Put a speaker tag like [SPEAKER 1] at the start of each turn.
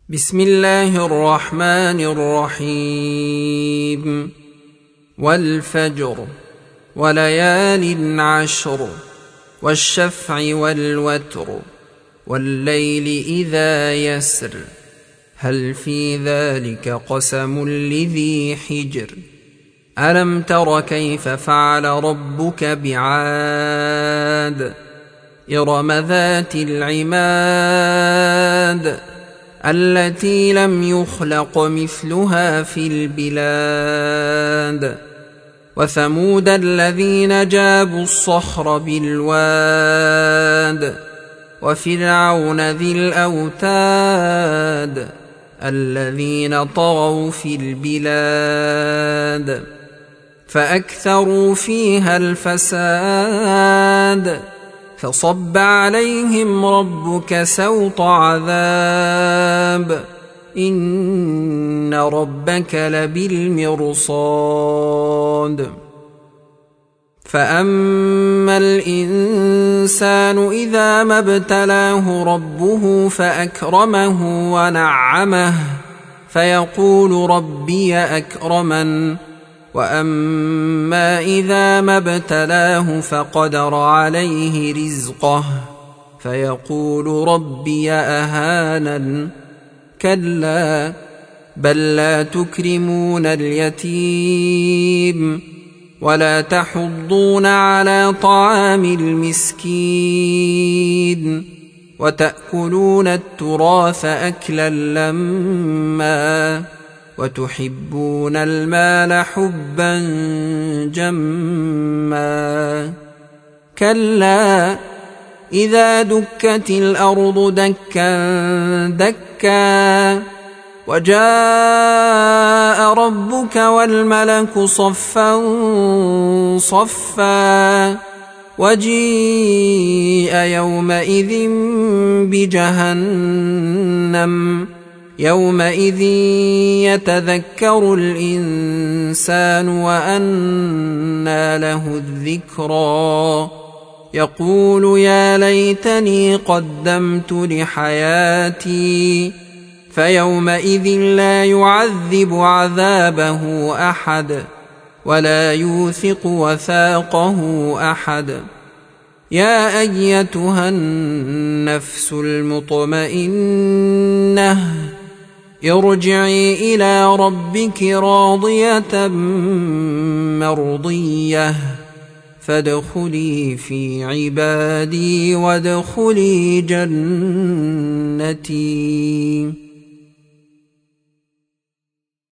[SPEAKER 1] بسم الله الرحمن الرحيم. والفجر وليال عشر والشفع والوتر والليل إذا يسر هل في ذلك قسم لذي حجر ألم تر كيف فعل ربك بعاد إرم ذات العماد التي لم يخلق مثلها في البلاد وثمود الذين جابوا الصخر بالواد وفرعون ذي الأوتاد الذين طغوا في البلاد فأكثروا فيها الفساد فصب عليهم ربك سوط عذاب إن ربك لبالمرصاد فأما الإنسان إذا ما ابتلاه ربه فأكرمه ونعمه فيقول ربي أكرمن وأما إذا ما ابتلاه فقدر عليه رزقه فيقول ربي أهانن كلا بل لا تكرمون اليتيم ولا تحضون على طعام المسكين وتأكلون التراث أكلا لما وتحبون المال حبا جما كلا إذا دكت الأرض دكا دكا وجاء ربك والملك صفا صفا وجيء يومئذ بجهنم يومئذ يتذكر الإنسان وأنى له الذكرى يقول يا ليتني قدمت لحياتي فيومئذ لا يعذب عذابه أحد ولا يوثق وثاقه أحد يا أيتها النفس المطمئنة ارجعي إلى ربك راضية مرضية فادخلي في عبادي وادخلي جنتي.